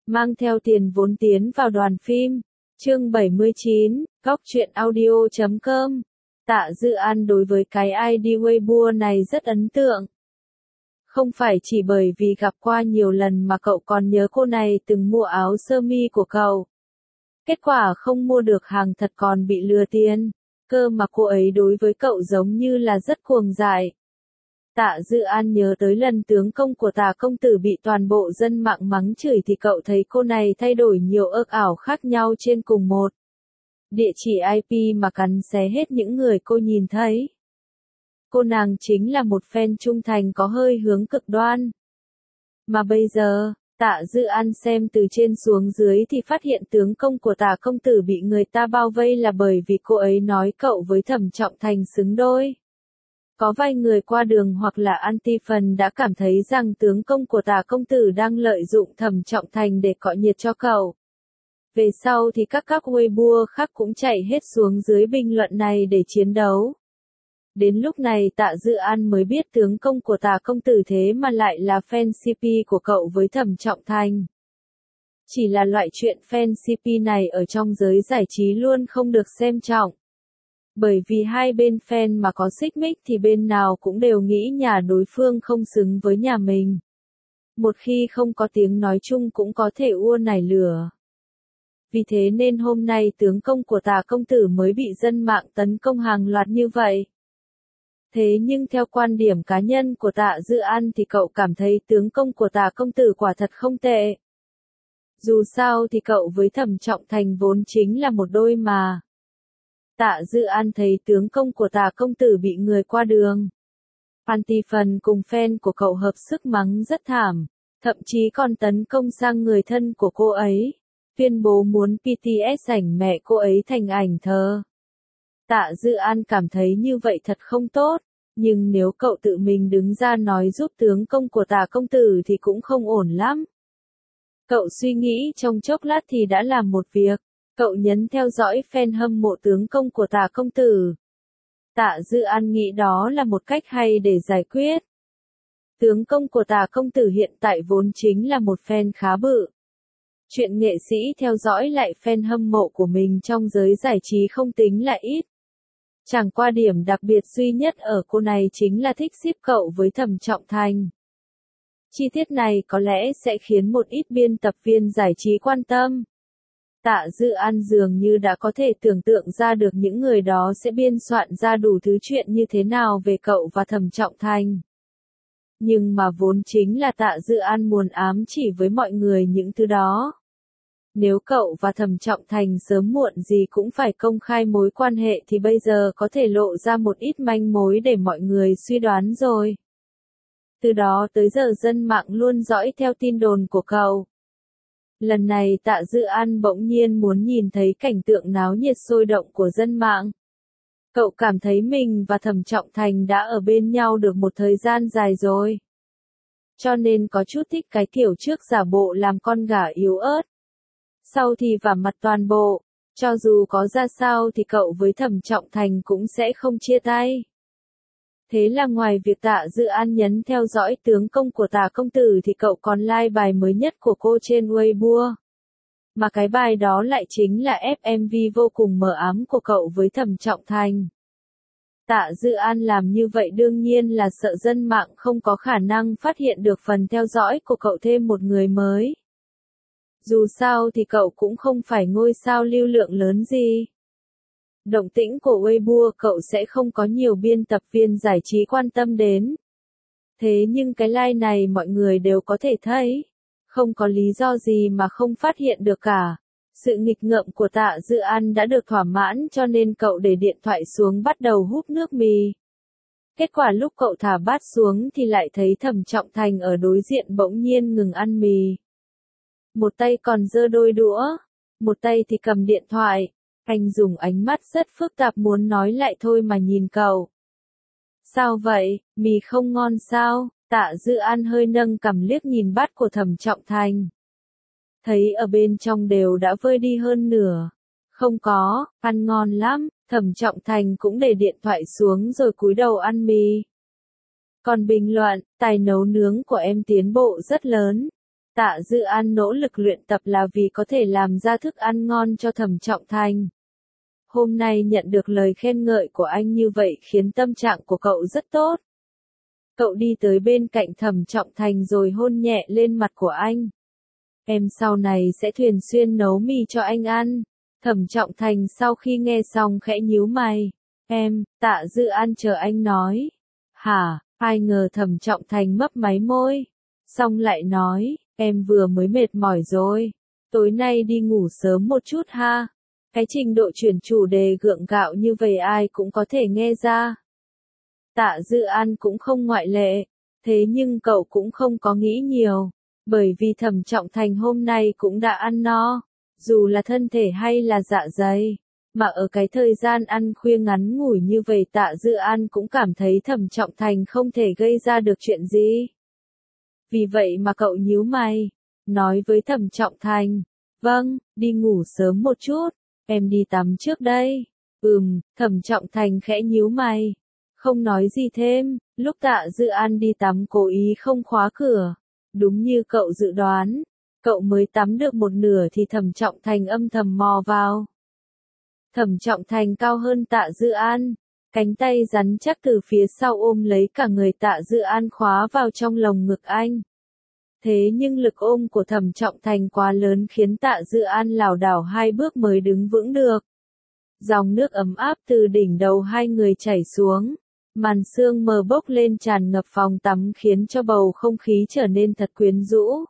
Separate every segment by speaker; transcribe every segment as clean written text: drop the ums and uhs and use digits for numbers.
Speaker 1: Mang theo tiền vốn tiến vào đoàn phim. Chương 79, goctruyện audio.com. Tạ Dư An đối với cái ID Weibo này rất ấn tượng. Không phải chỉ bởi vì gặp qua nhiều lần mà cậu còn nhớ cô này từng mua áo sơ mi của cậu. Kết quả không mua được hàng thật còn bị lừa tiền. Cơ mà cô ấy đối với cậu giống như là rất cuồng dại. Tạ Dư An nhớ tới lần tướng công của Tạ công tử bị toàn bộ dân mạng mắng chửi thì cậu thấy cô này thay đổi nhiều ước ảo khác nhau trên cùng một địa chỉ IP mà cắn xé hết những người cô nhìn thấy. Cô nàng chính là một fan trung thành có hơi hướng cực đoan. Mà bây giờ, Tạ Dư An xem từ trên xuống dưới thì phát hiện tướng công của Tạ công tử bị người ta bao vây là bởi vì cô ấy nói cậu với Thẩm Trọng Thành xứng đôi. Có vài người qua đường hoặc là anti-fan đã cảm thấy rằng tướng công của Tạ công tử đang lợi dụng Thẩm Trọng Thành để cọ nhiệt cho cậu. Về sau thì các Weibo khác cũng chạy hết xuống dưới bình luận này để chiến đấu. Đến lúc này Tạ Dư An mới biết tướng công của Tạ công tử thế mà lại là fan CP của cậu với Thẩm Trọng Thành. Chỉ là loại chuyện fan CP này ở trong giới giải trí luôn không được xem trọng. Bởi vì hai bên fan mà có xích mích thì bên nào cũng đều nghĩ nhà đối phương không xứng với nhà mình. Một khi không có tiếng nói chung cũng có thể ua nảy lửa. Vì thế nên hôm nay tướng công của Tạ công tử mới bị dân mạng tấn công hàng loạt như vậy. Thế nhưng theo quan điểm cá nhân của Tạ Dư An thì cậu cảm thấy tướng công của Tạ công tử quả thật không tệ. Dù sao thì cậu với Thẩm Trọng Thành vốn chính là một đôi mà. Tạ Dư An thấy tướng công của Tạ công tử bị người qua đường. Anti-fan cùng fan của cậu hợp sức mắng rất thảm, thậm chí còn tấn công sang người thân của cô ấy, tuyên bố muốn BTS ảnh mẹ cô ấy thành ảnh thờ. Tạ Dư An cảm thấy như vậy thật không tốt, nhưng nếu cậu tự mình đứng ra nói giúp tướng công của Tạ công tử thì cũng không ổn lắm. Cậu suy nghĩ trong chốc lát thì đã làm một việc, cậu nhấn theo dõi fan hâm mộ tướng công của Tạ công tử. Tạ Dư An nghĩ đó là một cách hay để giải quyết. Tướng công của Tạ công tử hiện tại vốn chính là một fan khá bự. Chuyện nghệ sĩ theo dõi lại fan hâm mộ của mình trong giới giải trí không tính là ít. Chẳng qua điểm đặc biệt duy nhất ở cô này chính là thích ship cậu với Thẩm Trọng Thành. Chi tiết này có lẽ sẽ khiến một ít biên tập viên giải trí quan tâm. Tạ Dư An dường như đã có thể tưởng tượng ra được những người đó sẽ biên soạn ra đủ thứ chuyện như thế nào về cậu và Thẩm Trọng Thành. Nhưng mà vốn chính là Tạ Dư An muốn ám chỉ với mọi người những thứ đó. Nếu cậu và Thẩm Trọng Thành sớm muộn gì cũng phải công khai mối quan hệ thì bây giờ có thể lộ ra một ít manh mối để mọi người suy đoán rồi. Từ đó tới giờ dân mạng luôn dõi theo tin đồn của cậu. Lần này Tạ Dư An bỗng nhiên muốn nhìn thấy cảnh tượng náo nhiệt sôi động của dân mạng. Cậu cảm thấy mình và Thẩm Trọng Thành đã ở bên nhau được một thời gian dài rồi. Cho nên có chút thích cái kiểu trước giả bộ làm con gà yếu ớt. Sau thì vả mặt toàn bộ, cho dù có ra sao thì cậu với Thẩm Trọng Thành cũng sẽ không chia tay. Thế là ngoài việc Tạ Dư An nhấn theo dõi tướng công của Tạ công tử thì cậu còn like bài mới nhất của cô trên Weibo. Mà cái bài đó lại chính là FMV vô cùng mờ ám của cậu với Thẩm Trọng Thành. Tạ Dư An làm như vậy đương nhiên là sợ dân mạng không có khả năng phát hiện được phần theo dõi của cậu thêm một người mới. Dù sao thì cậu cũng không phải ngôi sao lưu lượng lớn gì. Động tĩnh của Weibo cậu sẽ không có nhiều biên tập viên giải trí quan tâm đến. Thế nhưng cái like này mọi người đều có thể thấy. Không có lý do gì mà không phát hiện được cả. Sự nghịch ngợm của Tạ Dư An đã được thỏa mãn cho nên cậu để điện thoại xuống bắt đầu húp nước mì. Kết quả lúc cậu thả bát xuống thì lại thấy Thẩm Trọng Thành ở đối diện bỗng nhiên ngừng ăn mì. Một tay còn giơ đôi đũa, một tay thì cầm điện thoại. Anh dùng ánh mắt rất phức tạp muốn nói lại thôi mà nhìn cậu. Sao vậy, mì không ngon sao? Tạ Dư An hơi nâng cằm liếc nhìn bát của Thẩm Trọng Thành. Thấy ở bên trong đều đã vơi đi hơn nửa. Không có, ăn ngon lắm. Thẩm Trọng Thành cũng để điện thoại xuống rồi cúi đầu ăn mì. Còn bình luận, tài nấu nướng của em tiến bộ rất lớn. Tạ Dư An nỗ lực luyện tập là vì có thể làm ra thức ăn ngon cho Thẩm Trọng Thành. Hôm nay nhận được lời khen ngợi của anh như vậy khiến tâm trạng của cậu rất tốt. Cậu đi tới bên cạnh Thẩm Trọng Thành rồi hôn nhẹ lên mặt của anh. Em sau này sẽ thường xuyên nấu mì cho anh ăn. Thẩm Trọng Thành sau khi nghe xong khẽ nhíu mày. Em, Tạ Dư An chờ anh nói. Hả, ai ngờ Thẩm Trọng Thành mấp máy môi. Xong lại nói, em vừa mới mệt mỏi rồi. Tối nay đi ngủ sớm một chút ha. Cái trình độ chuyển chủ đề gượng gạo như vậy ai cũng có thể nghe ra. Tạ Dư An cũng không ngoại lệ. Thế nhưng cậu cũng không có nghĩ nhiều. Bởi vì Thẩm Trọng Thành hôm nay cũng đã ăn no. Dù là thân thể hay là dạ dày. Mà ở cái thời gian ăn khuya ngắn ngủi như vậy Tạ Dư An cũng cảm thấy Thẩm Trọng Thành không thể gây ra được chuyện gì. Vì vậy mà cậu nhíu mày. Nói với Thẩm Trọng Thành. Vâng, đi ngủ sớm một chút. Em đi tắm trước đây. Thẩm Trọng Thành khẽ nhíu mày. Không nói gì thêm, lúc Tạ Dư An đi tắm cố ý không khóa cửa. Đúng như cậu dự đoán, cậu mới tắm được một nửa thì Thẩm Trọng Thành âm thầm mò vào. Thẩm Trọng Thành cao hơn Tạ Dư An, cánh tay rắn chắc từ phía sau ôm lấy cả người Tạ Dư An khóa vào trong lồng ngực anh. Thế nhưng lực ôm của Thẩm Trọng Thành quá lớn khiến Tạ Dư An lảo đảo 2 bước mới đứng vững được. Dòng nước ấm áp từ đỉnh đầu hai người chảy xuống. Màn sương mờ bốc lên tràn ngập phòng tắm khiến cho bầu không khí trở nên thật quyến rũ.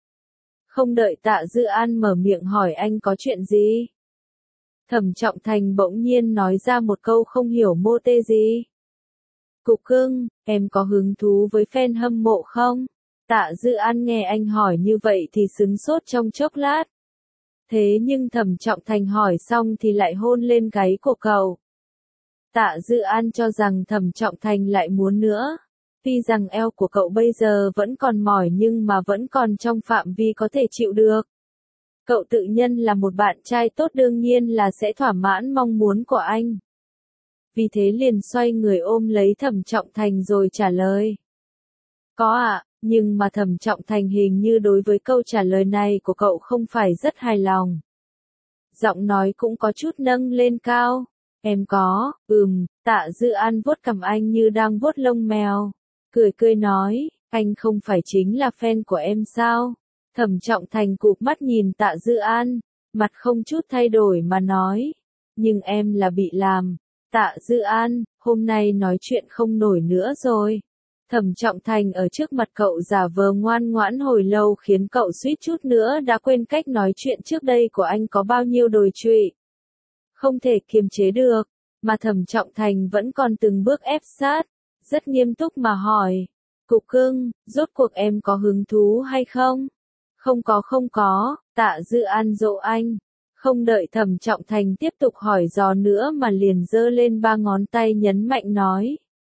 Speaker 1: Không đợi Tạ Dư An mở miệng hỏi anh có chuyện gì. Thẩm Trọng Thành bỗng nhiên nói ra một câu không hiểu mô tê gì. Cục cưng, em có hứng thú với fan hâm mộ không? Tạ Dư An nghe anh hỏi như vậy thì sững sốt trong chốc lát. Thế nhưng Thẩm Trọng Thành hỏi xong thì lại hôn lên gáy của cậu. Tạ Dư An cho rằng Thẩm Trọng Thành lại muốn nữa. Tuy rằng eo của cậu bây giờ vẫn còn mỏi nhưng mà vẫn còn trong phạm vi có thể chịu được. Cậu tự nhân là một bạn trai tốt đương nhiên là sẽ thỏa mãn mong muốn của anh. Vì thế liền xoay người ôm lấy Thẩm Trọng Thành rồi trả lời. Có ạ, nhưng mà Thẩm Trọng Thành hình như đối với câu trả lời này của cậu không phải rất hài lòng. Giọng nói cũng có chút nâng lên cao. Em có, Tạ Dư An vuốt cằm anh như đang vuốt lông mèo. Cười cười nói, anh không phải chính là fan của em sao? Thẩm Trọng Thành cụp mắt nhìn Tạ Dư An, mặt không chút thay đổi mà nói. Nhưng em là bị làm. Tạ Dư An, hôm nay nói chuyện không nổi nữa rồi. Thẩm Trọng Thành ở trước mặt cậu giả vờ ngoan ngoãn hồi lâu khiến cậu suýt chút nữa đã quên cách nói chuyện trước đây của anh có bao nhiêu đồi trụy. Không thể kiềm chế được, mà Thẩm Trọng Thành vẫn còn từng bước ép sát, rất nghiêm túc mà hỏi. Cục cưng, rốt cuộc em có hứng thú hay không? Không có, Tạ Dư An dỗ anh. Không đợi Thẩm Trọng Thành tiếp tục hỏi dò nữa mà liền giơ lên 3 ngón tay nhấn mạnh nói.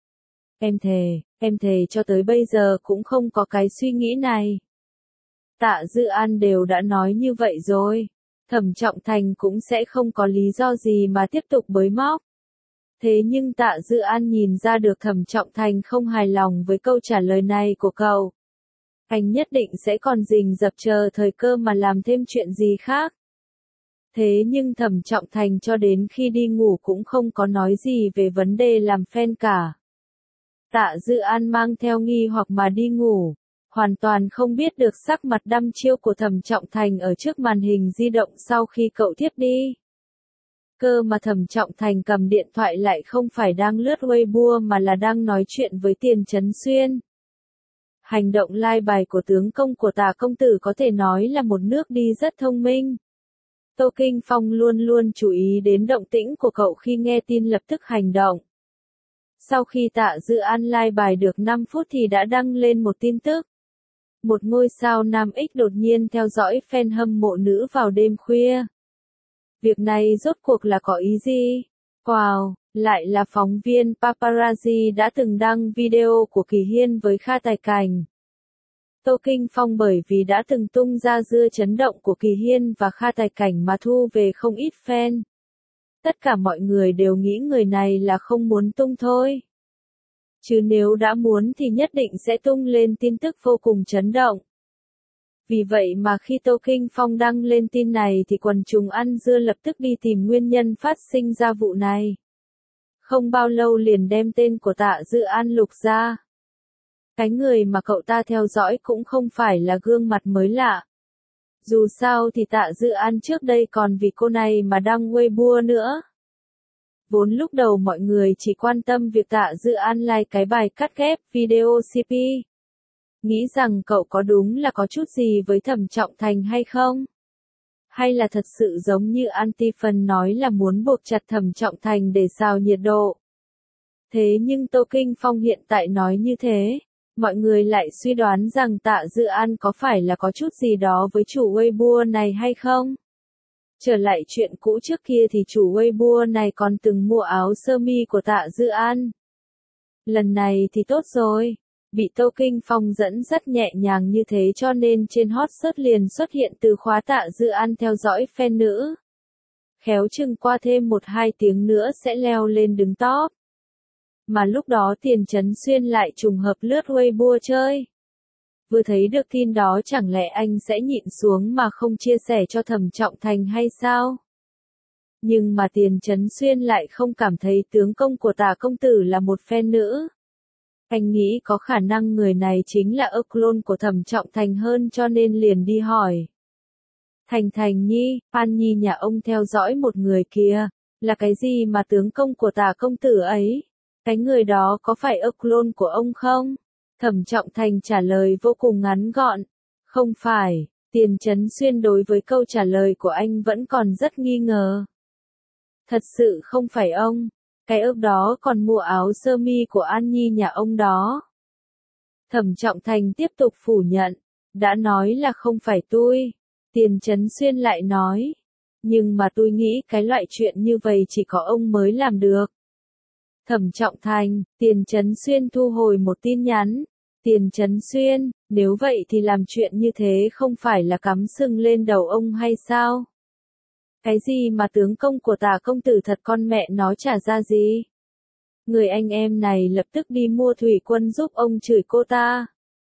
Speaker 1: Em thề cho tới bây giờ cũng không có cái suy nghĩ này. Tạ Dư An đều đã nói như vậy rồi. Thẩm Trọng Thành cũng sẽ không có lý do gì mà tiếp tục bới móc. Thế nhưng Tạ Dư An nhìn ra được Thẩm Trọng Thành không hài lòng với câu trả lời này của cậu. Anh nhất định sẽ còn rình rập chờ thời cơ mà làm thêm chuyện gì khác. Thế nhưng Thẩm Trọng Thành cho đến khi đi ngủ cũng không có nói gì về vấn đề làm fan cả. Tạ Dư An mang theo nghi hoặc mà đi ngủ. Hoàn toàn không biết được sắc mặt đăm chiêu của Thẩm Trọng Thành ở trước màn hình di động sau khi cậu thiếp đi. Cơ mà Thẩm Trọng Thành cầm điện thoại lại không phải đang lướt Weibo mà là đang nói chuyện với Tiền Chấn Xuyên. Hành động lai bài của tướng công của Tả công tử có thể nói là một nước đi rất thông minh. Tô Kinh Phong luôn luôn chú ý đến động tĩnh của cậu khi nghe tin lập tức hành động. Sau khi Tạ Dư An lai bài được 5 phút thì đã đăng lên một tin tức. Một ngôi sao nam X đột nhiên theo dõi fan hâm mộ nữ vào đêm khuya. Việc này rốt cuộc là có ý gì? Wow, lại là phóng viên paparazzi đã từng đăng video của Kỳ Hiên với Kha Tài Cảnh. Tô Kinh Phong bởi vì đã từng tung ra dưa chấn động của Kỳ Hiên và Kha Tài Cảnh mà thu về không ít fan. Tất cả mọi người đều nghĩ người này là không muốn tung thôi. Chứ nếu đã muốn thì nhất định sẽ tung lên tin tức vô cùng chấn động. Vì vậy mà khi Tô Kinh Phong đăng lên tin này thì quần chúng ăn dưa lập tức đi tìm nguyên nhân phát sinh ra vụ này. Không bao lâu liền đem tên của Tạ Dự An lục ra. Cái người mà cậu ta theo dõi cũng không phải là gương mặt mới lạ. Dù sao thì Tạ Dự An trước đây còn vì cô này mà đăng Weibo nữa. Vốn lúc đầu mọi người chỉ quan tâm việc Tạ Dự An like cái bài cắt ghép video CP. Nghĩ rằng cậu có đúng là có chút gì với Thẩm Trọng Thành hay không? Hay là thật sự giống như Anti-Fan nói là muốn buộc chặt Thẩm Trọng Thành để xào nhiệt độ? Thế nhưng Tô Kinh Phong hiện tại nói như thế, mọi người lại suy đoán rằng Tạ Dự An có phải là có chút gì đó với chủ Weibo này hay không? Trở lại chuyện cũ trước kia thì chủ Weibo này còn từng mua áo sơ mi của Tạ Dự An. Lần này thì tốt rồi, bị Tô Kinh Phong dẫn rất nhẹ nhàng như thế cho nên trên hot search liền xuất hiện từ khóa Tạ Dự An theo dõi fan nữ. Khéo chừng qua thêm 1-2 tiếng nữa sẽ leo lên đứng top. Mà lúc đó Tiền Chấn Xuyên lại trùng hợp lướt Weibo chơi. Vừa thấy được tin đó chẳng lẽ anh sẽ nhịn xuống mà không chia sẻ cho Thẩm Trọng Thành hay sao? Nhưng mà Tiền Chấn Xuyên lại không cảm thấy tướng công của Tạ công tử là một fan nữ. Anh nghĩ có khả năng người này chính là clone của Thẩm Trọng Thành hơn cho nên liền đi hỏi. Thành Nhi, An Nhi nhà ông theo dõi một người kia, là cái gì mà tướng công của Tạ công tử ấy? Cái người đó có phải clone của ông không? Thẩm Trọng Thành trả lời vô cùng ngắn gọn. Không phải, Tiền Chấn Xuyên đối với câu trả lời của anh vẫn còn rất nghi ngờ. Thật sự không phải ông, cái đó còn mua áo sơ mi của An Nhi nhà ông đó. Thẩm Trọng Thành tiếp tục phủ nhận, đã nói là không phải tôi. Tiền Chấn Xuyên lại nói, nhưng mà tôi nghĩ cái loại chuyện như vậy chỉ có ông mới làm được. Thẩm Trọng Thành, Tiền Chấn Xuyên thu hồi một tin nhắn. Tiền Chấn Xuyên, nếu vậy thì làm chuyện như thế không phải là cắm sừng lên đầu ông hay sao? Cái gì mà tướng công của Tạ công tử thật con mẹ nó trả ra gì? Người anh em này lập tức đi mua thủy quân giúp ông chửi cô ta.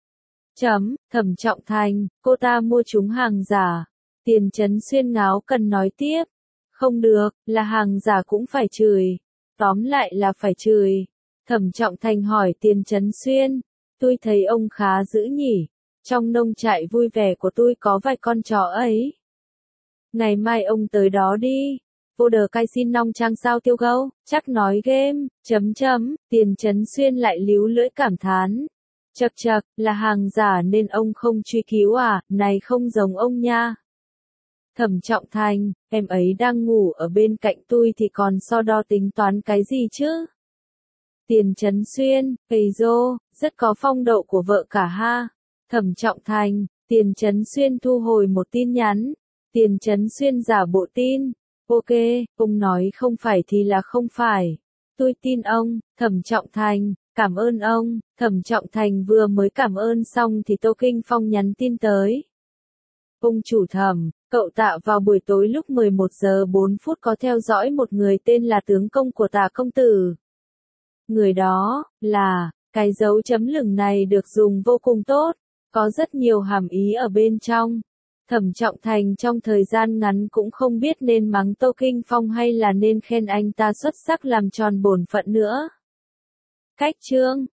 Speaker 1: Thẩm Trọng Thành, cô ta mua chúng hàng giả. Tiền Chấn Xuyên ngáo cần nói tiếp. Không được, là hàng giả cũng phải chửi. Tóm lại là phải chửi. Thẩm Trọng Thành hỏi Tiền Chấn Xuyên. Tôi thấy ông khá dữ nhỉ. Trong nông trại vui vẻ của tôi có vài con chó ấy. Ngày mai ông tới đó đi. Vô đờ cai xin nong trang sao tiêu gâu, chắc nói game, Tiền Chấn Xuyên lại líu lưỡi cảm thán. Chậc, là hàng giả nên ông không truy cứu à, này không giống ông nha. Thẩm Trọng Thành, em ấy đang ngủ ở bên cạnh tôi thì còn so đo tính toán cái gì chứ? Tiền Chấn Xuyên, rất có phong độ của vợ cả ha. Thẩm Trọng Thành, Tiền Chấn Xuyên thu hồi một tin nhắn. Tiền Chấn Xuyên giả bộ tin. Ok, ông nói không phải thì là không phải. Tôi tin ông, Thẩm Trọng Thành, cảm ơn ông. Thẩm Trọng Thành vừa mới cảm ơn xong thì Tô Kinh Phong nhắn tin tới. Ông chủ Thẩm, cậu Tạ vào buổi tối lúc 11 giờ 4 phút có theo dõi một người tên là tướng công của Tạ công tử. Người đó, là, cái dấu chấm lửng này được dùng vô cùng tốt, có rất nhiều hàm ý ở bên trong. Thẩm Trọng Thành trong thời gian ngắn cũng không biết nên mắng Tô Kinh Phong hay là nên khen anh ta xuất sắc làm tròn bổn phận nữa. Cách chương